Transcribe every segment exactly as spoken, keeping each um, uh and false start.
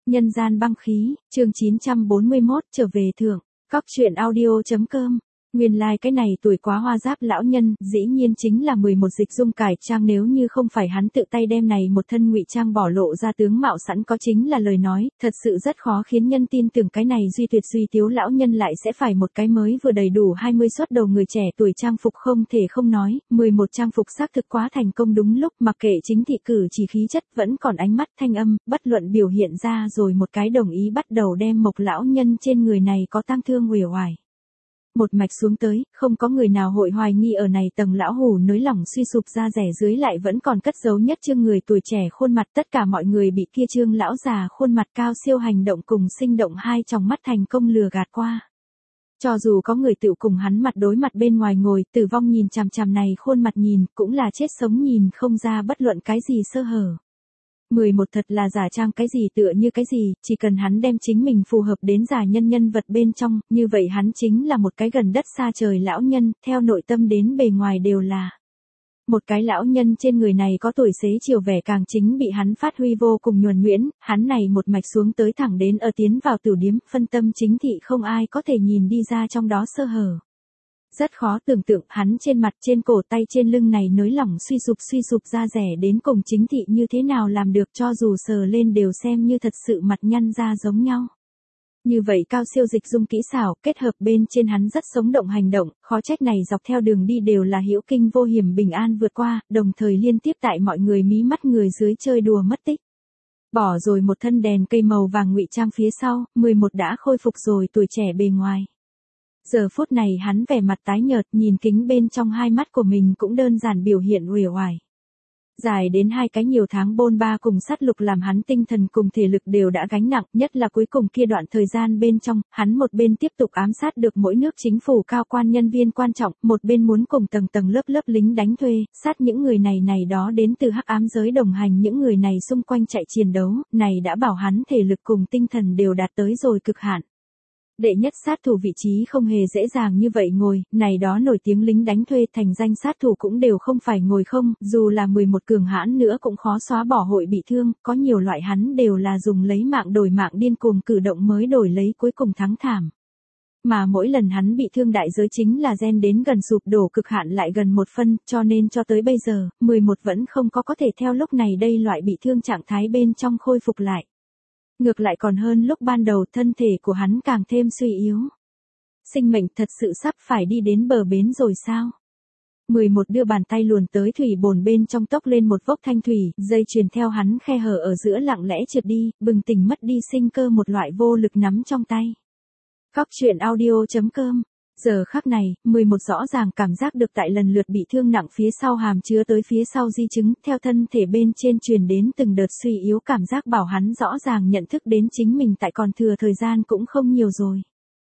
Nhân gian băng khí, chương chín trăm bốn mươi mốt, trở về thượng, cóc truyện audio chấm com. Nguyên lai like cái này tuổi quá hoa giáp lão nhân, dĩ nhiên chính là mười một dịch dung cải trang, nếu như không phải hắn tự tay đem này một thân ngụy trang bỏ lộ ra tướng mạo sẵn có chính là lời nói, thật sự rất khó khiến nhân tin tưởng cái này duy tuyệt duy tiếu lão nhân lại sẽ phải một cái mới vừa đầy đủ hai mươi xuất đầu người trẻ tuổi trang phục không thể không nói, mười một trang phục xác thực quá thành công đúng lúc, mặc kệ chính thị cử chỉ khí chất vẫn còn ánh mắt thanh âm, bất luận biểu hiện ra rồi một cái đồng ý bắt đầu đem mộc lão nhân trên người này có tang thương uể oải. Một mạch xuống tới, không có người nào hội hoài nghi ở này tầng lão hủ nới lỏng suy sụp ra rẻ dưới lại vẫn còn cất giấu nhất chương người tuổi trẻ khuôn mặt, tất cả mọi người bị kia chương lão già khuôn mặt cao siêu hành động cùng sinh động hai tròng mắt thành công lừa gạt qua. Cho dù có người tự cùng hắn mặt đối mặt bên ngoài ngồi, Tử Vong nhìn chằm chằm này khuôn mặt nhìn, cũng là chết sống nhìn không ra bất luận cái gì sơ hở. mười một thật là giả trang cái gì tựa như cái gì, chỉ cần hắn đem chính mình phù hợp đến giả nhân nhân vật bên trong, như vậy hắn chính là một cái gần đất xa trời lão nhân, theo nội tâm đến bề ngoài đều là một cái lão nhân. Trên người này có tuổi xế chiều vẻ càng chính bị hắn phát huy vô cùng nhuần nhuyễn, hắn này một mạch xuống tới thẳng đến ở tiến vào tử điếm, phân tâm chính thị không ai có thể nhìn đi ra trong đó sơ hở. Rất khó tưởng tượng hắn trên mặt, trên cổ, tay, trên lưng này nới lỏng suy sụp suy sụp ra rẻ đến cùng chính thị như thế nào làm được, cho dù sờ lên đều xem như thật sự mặt nhăn ra giống nhau. Như vậy cao siêu dịch dung kỹ xảo, kết hợp bên trên hắn rất sống động hành động, khó trách này dọc theo đường đi đều là hữu kinh vô hiểm bình an vượt qua, đồng thời liên tiếp tại mọi người mí mắt người dưới chơi đùa mất tích. Bỏ rồi một thân đèn cây màu vàng ngụy trang phía sau, mười một đã khôi phục rồi tuổi trẻ bề ngoài. Giờ phút này hắn vẻ mặt tái nhợt, nhìn kính bên trong hai mắt của mình cũng đơn giản biểu hiện uể oải. Dài đến hai cái nhiều tháng bôn ba cùng sát lục làm hắn tinh thần cùng thể lực đều đã gánh nặng, nhất là cuối cùng kia đoạn thời gian bên trong, hắn một bên tiếp tục ám sát được mỗi nước chính phủ cao quan nhân viên quan trọng, một bên muốn cùng tầng tầng lớp lớp lính đánh thuê, sát những người này này đó đến từ hắc ám giới đồng hành những người này xung quanh chạy chiến đấu, này đã bảo hắn thể lực cùng tinh thần đều đạt tới rồi cực hạn. Đệ nhất sát thủ vị trí không hề dễ dàng như vậy ngồi, này đó nổi tiếng lính đánh thuê thành danh sát thủ cũng đều không phải ngồi không, dù là mười một cường hãn nữa cũng khó xóa bỏ hội bị thương, có nhiều loại hắn đều là dùng lấy mạng đổi mạng điên cuồng cử động mới đổi lấy cuối cùng thắng thảm. Mà mỗi lần hắn bị thương đại giới chính là gen đến gần sụp đổ cực hạn lại gần một phân, cho nên cho tới bây giờ, mười một vẫn không có có thể theo lúc này đây loại bị thương trạng thái bên trong khôi phục lại. Ngược lại còn hơn lúc ban đầu, thân thể của hắn càng thêm suy yếu. Sinh mệnh thật sự sắp phải đi đến bờ bến rồi sao? mười một đưa bàn tay luồn tới thủy bồn bên trong tốc lên một vốc thanh thủy, dây chuyền theo hắn khe hở ở giữa lặng lẽ trượt đi, bừng tỉnh mất đi sinh cơ một loại vô lực nắm trong tay. Cóc truyện audio chấm com. Giờ khắc này, mười một rõ ràng cảm giác được tại lần lượt bị thương nặng phía sau hàm chứa tới phía sau di chứng, theo thân thể bên trên truyền đến từng đợt suy yếu cảm giác bảo hắn rõ ràng nhận thức đến chính mình tại còn thừa thời gian cũng không nhiều rồi.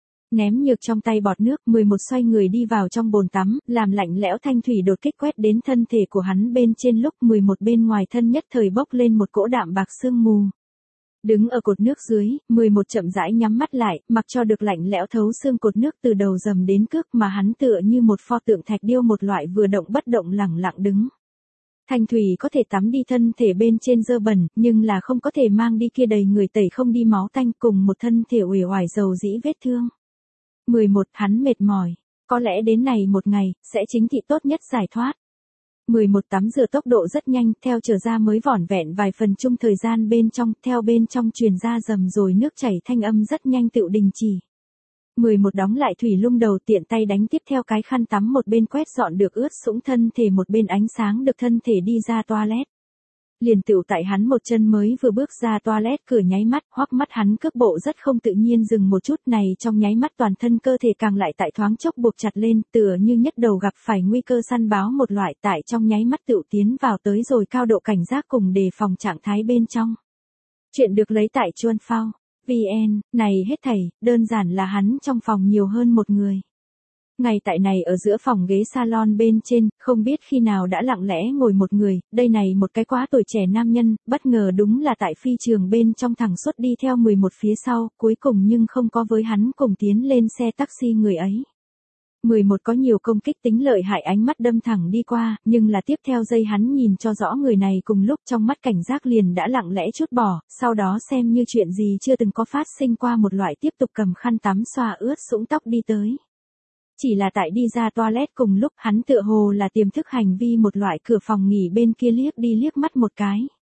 Ném nhược trong tay bọt nước, mười một xoay người đi vào trong bồn tắm, làm lạnh lẽo thanh thủy đột kích quét đến thân thể của hắn bên trên lúc mười một bên ngoài thân nhất thời bốc lên một cỗ đạm bạc sương mù. Đứng ở cột nước dưới, mười một chậm rãi nhắm mắt lại, mặc cho được lạnh lẽo thấu xương cột nước từ đầu dầm đến cước mà hắn tựa như một pho tượng thạch điêu một loại vừa động bất động lẳng lặng đứng. Thanh thủy có thể tắm đi thân thể bên trên dơ bẩn, nhưng là không có thể mang đi kia đầy người tẩy không đi máu tanh cùng một thân thể uể oải dầu dĩ vết thương. mười một hắn mệt mỏi, có lẽ đến này một ngày, sẽ chính thị tốt nhất giải thoát. mười một tắm rửa tốc độ rất nhanh, theo trở ra mới vỏn vẹn vài phần chung thời gian bên trong, theo bên trong truyền ra rầm rồi nước chảy thanh âm rất nhanh tự đình chỉ. mười một đóng lại thủy lung đầu tiện tay đánh tiếp theo cái khăn tắm một bên quét dọn được ướt sũng thân thể một bên ánh sáng được thân thể đi ra toilet. Liền tựu tại hắn một chân mới vừa bước ra toilet cửa nháy mắt, hoắc mắt hắn cước bộ rất không tự nhiên dừng một chút này trong nháy mắt toàn thân cơ thể càng lại tại thoáng chốc buộc chặt lên, tựa như nhất đầu gặp phải nguy cơ săn báo một loại tại trong nháy mắt tựu tiến vào tới rồi cao độ cảnh giác cùng đề phòng trạng thái bên trong. Chuyện được lấy tại Chuan Phao, vê en, này hết thảy, đơn giản là hắn trong phòng nhiều hơn một người. Ngay tại này ở giữa phòng ghế salon bên trên, không biết khi nào đã lặng lẽ ngồi một người, đây này một cái quá tuổi trẻ nam nhân, bất ngờ đúng là tại phi trường bên trong thẳng suốt đi theo mười một phía sau, cuối cùng nhưng không có với hắn cùng tiến lên xe taxi người ấy. mười một có nhiều công kích tính lợi hại ánh mắt đâm thẳng đi qua, nhưng là tiếp theo giây hắn nhìn cho rõ người này cùng lúc trong mắt cảnh giác liền đã lặng lẽ chút bỏ, sau đó xem như chuyện gì chưa từng có phát sinh qua một loại tiếp tục cầm khăn tắm xoa ướt sũng tóc đi tới. Chỉ là tại đi ra toilet cùng lúc hắn tựa hồ là tiềm thức hành vi một loại cửa phòng nghỉ bên kia liếc đi liếc mắt một cái.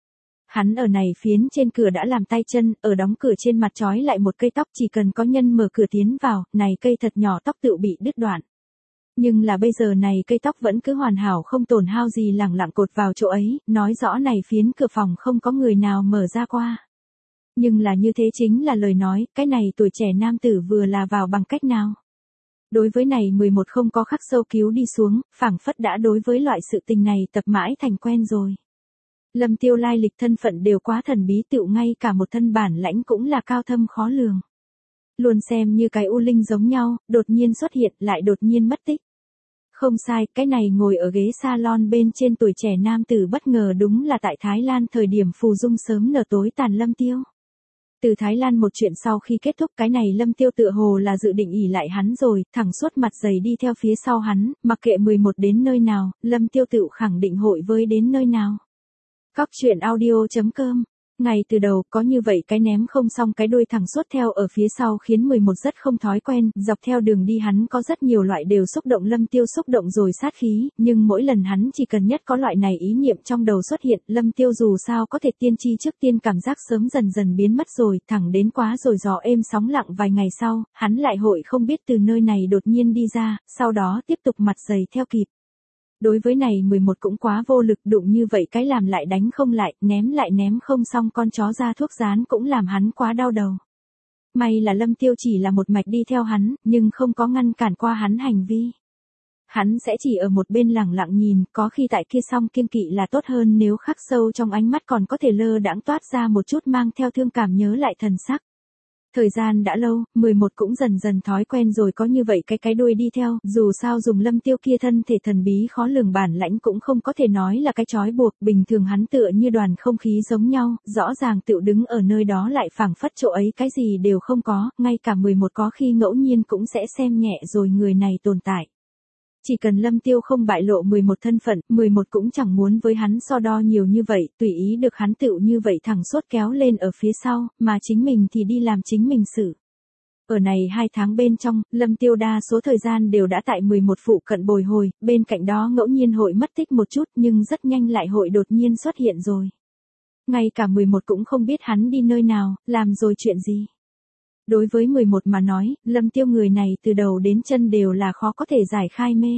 Hắn ở này phiến trên cửa đã làm tay chân, ở đóng cửa trên mặt trói lại một cây tóc chỉ cần có nhân mở cửa tiến vào, này cây thật nhỏ tóc tự bị đứt đoạn. Nhưng là bây giờ này cây tóc vẫn cứ hoàn hảo không tổn hao gì lẳng lặng cột vào chỗ ấy, nói rõ này phiến cửa phòng không có người nào mở ra qua. Nhưng là như thế chính là lời nói, cái này tuổi trẻ nam tử vừa là vào bằng cách nào. Đối với này mười một không có khắc sâu cứu đi xuống, phảng phất đã đối với loại sự tình này tập mãi thành quen rồi. Lâm Tiêu lai lịch thân phận đều quá thần bí tựu ngay cả một thân bản lãnh cũng là cao thâm khó lường. Luôn xem như cái u linh giống nhau, đột nhiên xuất hiện lại đột nhiên mất tích. Không sai, cái này ngồi ở ghế salon bên trên tuổi trẻ nam tử bất ngờ đúng là tại Thái Lan thời điểm phù dung sớm nở tối tàn Lâm Tiêu. Từ Thái Lan một chuyện sau khi kết thúc cái này Lâm Tiêu tựa hồ là dự định ỉ lại hắn rồi, thẳng suốt mặt dày đi theo phía sau hắn, mặc kệ mười một đến nơi nào, Lâm Tiêu tự khẳng định hội với đến nơi nào. Các chuyện audio chấm com. Ngay từ đầu có như vậy cái ném không xong cái đuôi thẳng suốt theo ở phía sau khiến mười một rất không thói quen, dọc theo đường đi hắn có rất nhiều loại đều xúc động Lâm Tiêu xúc động rồi sát khí, nhưng mỗi lần hắn chỉ cần nhất có loại này ý niệm trong đầu xuất hiện, Lâm Tiêu dù sao có thể tiên tri trước tiên cảm giác sớm dần dần biến mất rồi, thẳng đến quá rồi gió êm sóng lặng vài ngày sau, hắn lại hội không biết từ nơi này đột nhiên đi ra, sau đó tiếp tục mặt dày theo kịp. Đối với này mười một cũng quá vô lực đụng như vậy cái làm lại đánh không lại, ném lại ném không xong con chó ra thuốc rán cũng làm hắn quá đau đầu. May là Lâm Tiêu chỉ là một mạch đi theo hắn, nhưng không có ngăn cản qua hắn hành vi. Hắn sẽ chỉ ở một bên lẳng lặng nhìn, có khi tại kia song kiêng kỵ là tốt hơn nếu khắc sâu trong ánh mắt còn có thể lơ đãng toát ra một chút mang theo thương cảm nhớ lại thần sắc. Thời gian đã lâu, mười một cũng dần dần thói quen rồi có như vậy cái cái đuôi đi theo, dù sao dùng Lâm Tiêu kia thân thể thần bí khó lường bản lãnh cũng không có thể nói là cái trói buộc, bình thường hắn tựa như đoàn không khí giống nhau, rõ ràng tựu đứng ở nơi đó lại phảng phất chỗ ấy cái gì đều không có, ngay cả mười một có khi ngẫu nhiên cũng sẽ xem nhẹ rồi người này tồn tại. Chỉ cần Lâm Tiêu không bại lộ mười một thân phận, mười một cũng chẳng muốn với hắn so đo nhiều như vậy, tùy ý được hắn tựu như vậy thẳng suốt kéo lên ở phía sau, mà chính mình thì đi làm chính mình sự. Ở này hai tháng bên trong, Lâm Tiêu đa số thời gian đều đã tại mười một phụ cận bồi hồi, bên cạnh đó ngẫu nhiên hội mất tích một chút nhưng rất nhanh lại hội đột nhiên xuất hiện rồi. Ngay cả mười một cũng không biết hắn đi nơi nào, làm rồi chuyện gì. Đối với mười một mà nói, Lâm Tiêu người này từ đầu đến chân đều là khó có thể giải khai mê.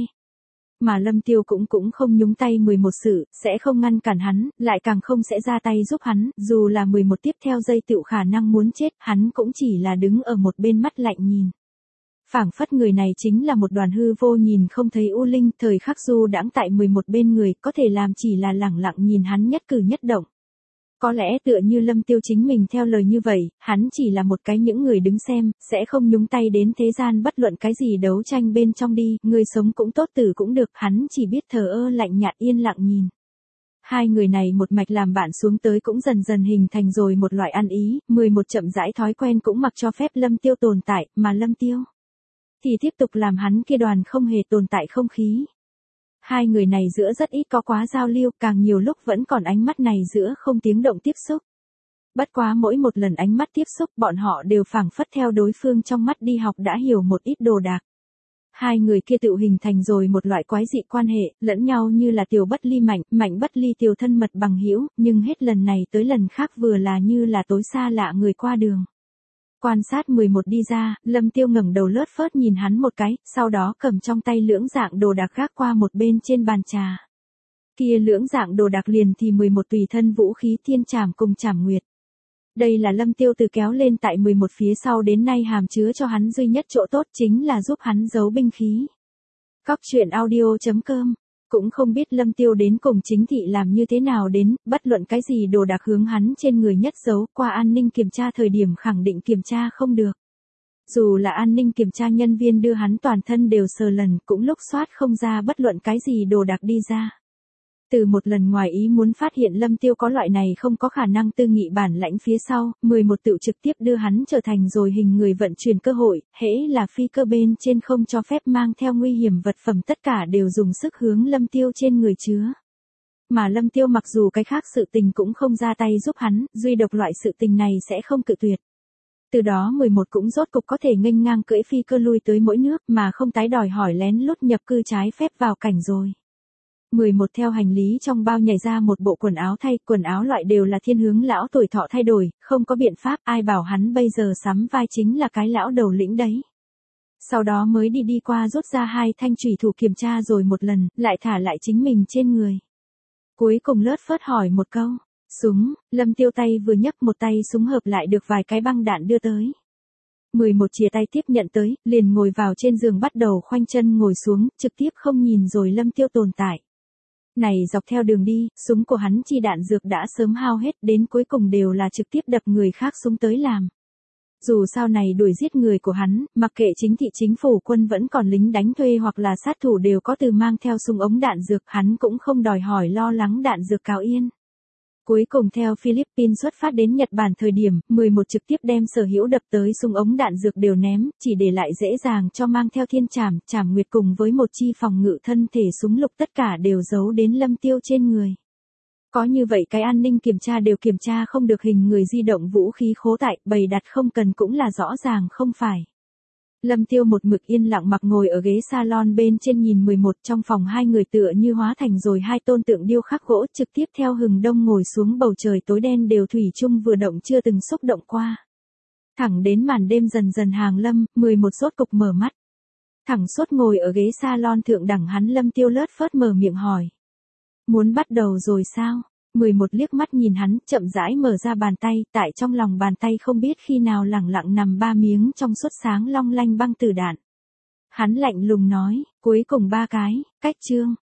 Mà Lâm Tiêu cũng cũng không nhúng tay mười một sự, sẽ không ngăn cản hắn, lại càng không sẽ ra tay giúp hắn, dù là mười một tiếp theo giây tựu khả năng muốn chết, hắn cũng chỉ là đứng ở một bên mắt lạnh nhìn. Phảng phất người này chính là một đoàn hư vô nhìn không thấy u linh, thời khắc du đãng tại mười một bên người, có thể làm chỉ là lẳng lặng nhìn hắn nhất cử nhất động. Có lẽ tựa như Lâm Tiêu chính mình theo lời như vậy, hắn chỉ là một cái những người đứng xem, sẽ không nhúng tay đến thế gian bất luận cái gì đấu tranh bên trong đi, người sống cũng tốt tử cũng được, hắn chỉ biết thờ ơ lạnh nhạt yên lặng nhìn. Hai người này một mạch làm bạn xuống tới cũng dần dần hình thành rồi một loại ăn ý, mười một chậm rãi thói quen cũng mặc cho phép Lâm Tiêu tồn tại, mà Lâm Tiêu thì tiếp tục làm hắn kia đoàn không hề tồn tại không khí. Hai người này giữa rất ít có quá giao lưu, càng nhiều lúc vẫn còn ánh mắt này giữa không tiếng động tiếp xúc. Bất quá mỗi một lần ánh mắt tiếp xúc bọn họ đều phảng phất theo đối phương trong mắt đi học đã hiểu một ít đồ đạc. Hai người kia tự hình thành rồi một loại quái dị quan hệ, lẫn nhau như là tiểu bất ly mạnh, mạnh bất ly tiểu thân mật bằng hữu, nhưng hết lần này tới lần khác vừa là như là tối xa lạ người qua đường. Quan sát mười một đi ra, Lâm Tiêu ngẩng đầu lướt phớt nhìn hắn một cái, sau đó cầm trong tay lưỡng dạng đồ đạc gác qua một bên trên bàn trà. Kia lưỡng dạng đồ đạc liền thì mười một tùy thân vũ khí thiên trảm cùng trảm nguyệt. Đây là Lâm Tiêu từ kéo lên tại mười một phía sau đến nay hàm chứa cho hắn duy nhất chỗ tốt chính là giúp hắn giấu binh khí. Các chuyện audio chấm com. Cũng không biết Lâm Tiêu đến cùng chính thị làm như thế nào đến, bất luận cái gì đồ đạc hướng hắn trên người nhất giấu, qua an ninh kiểm tra thời điểm khẳng định kiểm tra không được. Dù là an ninh kiểm tra nhân viên đưa hắn toàn thân đều sờ lần, cũng lúc soát không ra bất luận cái gì đồ đạc đi ra. Từ một lần ngoài ý muốn phát hiện Lâm Tiêu có loại này không có khả năng tư nghị bản lãnh phía sau, mười một tự trực tiếp đưa hắn trở thành rồi hình người vận chuyển cơ hội, hễ là phi cơ bên trên không cho phép mang theo nguy hiểm vật phẩm tất cả đều dùng sức hướng Lâm Tiêu trên người chứa. Mà Lâm Tiêu mặc dù cái khác sự tình cũng không ra tay giúp hắn, duy độc loại sự tình này sẽ không cự tuyệt. Từ đó mười một cũng rốt cục có thể nghênh ngang cưỡi phi cơ lui tới mỗi nước mà không tái đòi hỏi lén lút nhập cư trái phép vào cảnh rồi. mười một theo hành lý trong bao nhảy ra một bộ quần áo thay, quần áo loại đều là thiên hướng lão tuổi thọ thay đổi, không có biện pháp, ai bảo hắn bây giờ sắm vai chính là cái lão đầu lĩnh đấy. Sau đó mới đi đi qua rút ra hai thanh chủy thủ kiểm tra rồi một lần, lại thả lại chính mình trên người. Cuối cùng lướt phớt hỏi một câu, súng, Lâm Tiêu tay vừa nhấc một tay súng hợp lại được vài cái băng đạn đưa tới. mười một chìa tay tiếp nhận tới, liền ngồi vào trên giường bắt đầu khoanh chân ngồi xuống, trực tiếp không nhìn rồi Lâm Tiêu tồn tại. Này dọc theo đường đi, súng của hắn chi đạn dược đã sớm hao hết, đến cuối cùng đều là trực tiếp đập người khác súng tới làm. Dù sao này đuổi giết người của hắn, mặc kệ chính thị chính phủ quân vẫn còn lính đánh thuê hoặc là sát thủ đều có từ mang theo súng ống đạn dược, hắn cũng không đòi hỏi lo lắng đạn dược cáo yên. Cuối cùng theo Philippines xuất phát đến Nhật Bản thời điểm, mười một trực tiếp đem sở hữu đập tới súng ống đạn dược đều ném, chỉ để lại dễ dàng cho mang theo thiên trảm, trảm nguyệt cùng với một chi phòng ngự thân thể súng lục tất cả đều giấu đến Lâm Tiêu trên người. Có như vậy cái an ninh kiểm tra đều kiểm tra không được hình người di động vũ khí khố tại, bày đặt không cần cũng là rõ ràng không phải. Lâm Tiêu một mực yên lặng mặc ngồi ở ghế salon bên trên nhìn mười một trong phòng hai người tựa như hóa thành rồi hai tôn tượng điêu khắc gỗ trực tiếp theo hừng đông ngồi xuống bầu trời tối đen đều thủy chung vừa động chưa từng xúc động qua. Thẳng đến màn đêm dần dần hàng lâm, mười một sốt cục mở mắt. Thẳng suốt ngồi ở ghế salon thượng đẳng hắn Lâm Tiêu lướt phớt mở miệng hỏi. Muốn bắt đầu rồi sao? mười một liếc mắt nhìn hắn, chậm rãi mở ra bàn tay, tại trong lòng bàn tay không biết khi nào lẳng lặng nằm ba miếng trong suốt sáng long lanh băng tử đạn. Hắn lạnh lùng nói, cuối cùng ba cái, cách chương.